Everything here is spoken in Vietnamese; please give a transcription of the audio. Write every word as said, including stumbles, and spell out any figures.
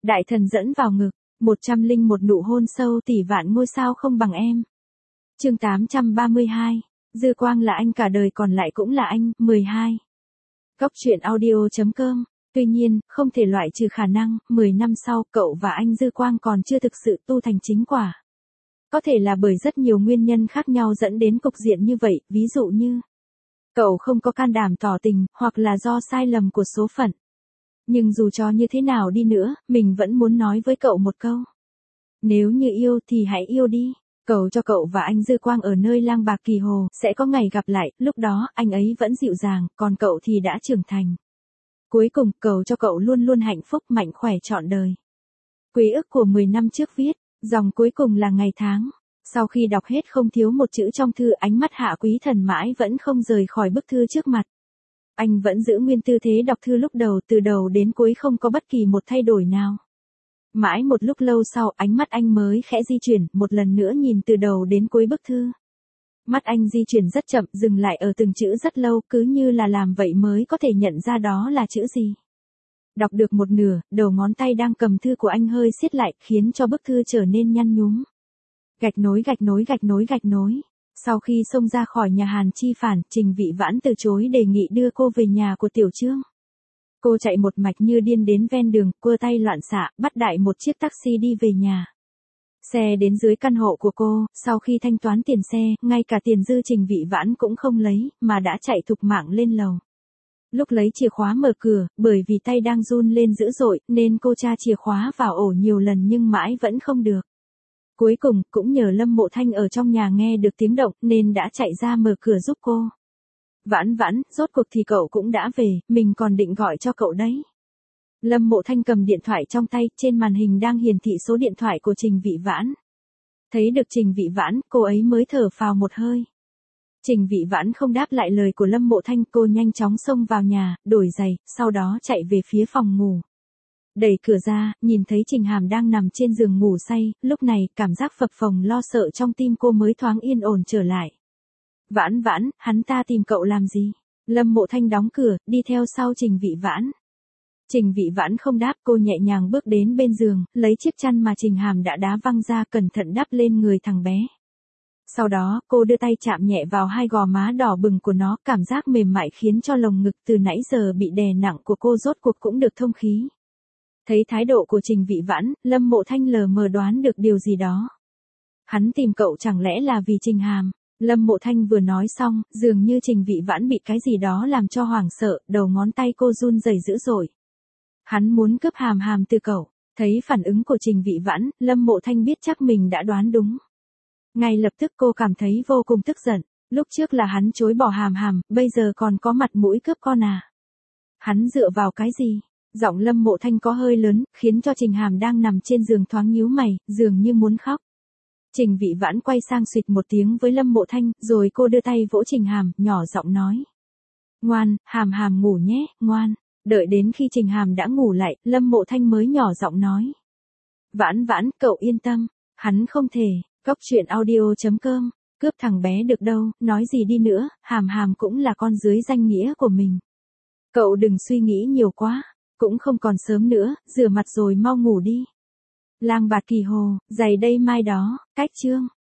Đại thần dẫn vào ngực, một trăm linh một nụ hôn sâu tỷ vạn ngôi sao không bằng em. Chương tám trăm ba mươi hai, Dư Quang là anh cả đời còn lại cũng là anh, mười hai. Góc truyện audio.com. Tuy nhiên, không thể loại trừ khả năng, mười năm sau, cậu và anh Dư Quang còn chưa thực sự tu thành chính quả. Có thể là bởi rất nhiều nguyên nhân khác nhau dẫn đến cục diện như vậy, ví dụ như cậu không có can đảm tỏ tình, hoặc là do sai lầm của số phận. Nhưng dù cho như thế nào đi nữa, mình vẫn muốn nói với cậu một câu. Nếu như yêu thì hãy yêu đi. Cầu cho cậu và anh Dư Quang ở nơi lang bạc kỳ hồ, sẽ có ngày gặp lại, lúc đó, anh ấy vẫn dịu dàng, còn cậu thì đã trưởng thành. Cuối cùng, cầu cho cậu luôn luôn hạnh phúc mạnh khỏe trọn đời. Quý ức của mười năm trước viết, dòng cuối cùng là ngày tháng. Sau khi đọc hết không thiếu một chữ trong thư, ánh mắt Hạ Quý Thần mãi vẫn không rời khỏi bức thư trước mặt. Anh vẫn giữ nguyên tư thế đọc thư lúc đầu, từ đầu đến cuối không có bất kỳ một thay đổi nào. Mãi một lúc lâu sau, ánh mắt anh mới khẽ di chuyển, một lần nữa nhìn từ đầu đến cuối bức thư. Mắt anh di chuyển rất chậm, dừng lại ở từng chữ rất lâu, cứ như là làm vậy mới có thể nhận ra đó là chữ gì. Đọc được một nửa, đầu ngón tay đang cầm thư của anh hơi siết lại, khiến cho bức thư trở nên nhăn nhúm. Gạch nối gạch nối gạch nối gạch nối. Sau khi xông ra khỏi nhà Hàn Chi Phản, Trình Vị Vãn từ chối đề nghị đưa cô về nhà của Tiểu Trương. Cô chạy một mạch như điên đến ven đường, cua tay loạn xạ, bắt đại một chiếc taxi đi về nhà. Xe đến dưới căn hộ của cô, sau khi thanh toán tiền xe, ngay cả tiền dư Trình Vị Vãn cũng không lấy, mà đã chạy thục mạng lên lầu. Lúc lấy chìa khóa mở cửa, bởi vì tay đang run lên dữ dội, nên cô tra chìa khóa vào ổ nhiều lần nhưng mãi vẫn không được. Cuối cùng, cũng nhờ Lâm Mộ Thanh ở trong nhà nghe được tiếng động, nên đã chạy ra mở cửa giúp cô. Vãn Vãn, rốt cuộc thì cậu cũng đã về, mình còn định gọi cho cậu đấy. Lâm Mộ Thanh cầm điện thoại trong tay, trên màn hình đang hiển thị số điện thoại của Trình Vị Vãn. Thấy được Trình Vị Vãn, cô ấy mới thở phào một hơi. Trình Vị Vãn không đáp lại lời của Lâm Mộ Thanh, cô nhanh chóng xông vào nhà, đổi giày, sau đó chạy về phía phòng ngủ. Đẩy cửa ra, nhìn thấy Trình Hàm đang nằm trên giường ngủ say, lúc này, cảm giác phập phồng lo sợ trong tim cô mới thoáng yên ổn trở lại. Vãn Vãn, hắn ta tìm cậu làm gì? Lâm Mộ Thanh đóng cửa, đi theo sau Trình Vị Vãn. Trình Vị Vãn không đáp, cô nhẹ nhàng bước đến bên giường, lấy chiếc chăn mà Trình Hàm đã đá văng ra cẩn thận đắp lên người thằng bé. Sau đó, cô đưa tay chạm nhẹ vào hai gò má đỏ bừng của nó, cảm giác mềm mại khiến cho lồng ngực từ nãy giờ bị đè nặng của cô rốt cuộc cũng được thông khí. Thấy thái độ của Trình Vị Vãn, Lâm Mộ Thanh lờ mờ đoán được điều gì đó. Hắn tìm cậu chẳng lẽ là vì Trình Hàm? Lâm Mộ Thanh vừa nói xong, dường như Trình Vị Vãn bị cái gì đó làm cho hoảng sợ, đầu ngón tay cô run rẩy dữ dội. Hắn muốn cướp Hàm Hàm từ cậu. Thấy phản ứng của Trình Vị Vãn, Lâm Mộ Thanh biết chắc mình đã đoán đúng. Ngay lập tức cô cảm thấy vô cùng tức giận. Lúc trước là hắn chối bỏ Hàm Hàm, bây giờ còn có mặt mũi cướp con à? Hắn dựa vào cái gì? Giọng Lâm Mộ Thanh có hơi lớn, khiến cho Trình Hàm đang nằm trên giường thoáng nhíu mày, dường như muốn khóc. Trình Vị Vãn quay sang xịt một tiếng với Lâm Mộ Thanh, rồi cô đưa tay vỗ Trình Hàm, nhỏ giọng nói. Ngoan, Hàm Hàm ngủ nhé, ngoan. Đợi đến khi Trình Hàm đã ngủ lại, Lâm Mộ Thanh mới nhỏ giọng nói. Vãn Vãn, cậu yên tâm, hắn không thể. Góc truyện audio.com. Cướp thằng bé được đâu, nói gì đi nữa, Hàm Hàm cũng là con dưới danh nghĩa của mình. Cậu đừng suy nghĩ nhiều quá, cũng không còn sớm nữa, rửa mặt rồi mau ngủ đi. Lang bạc kỳ hồ, giày đây mai đó, cách chương.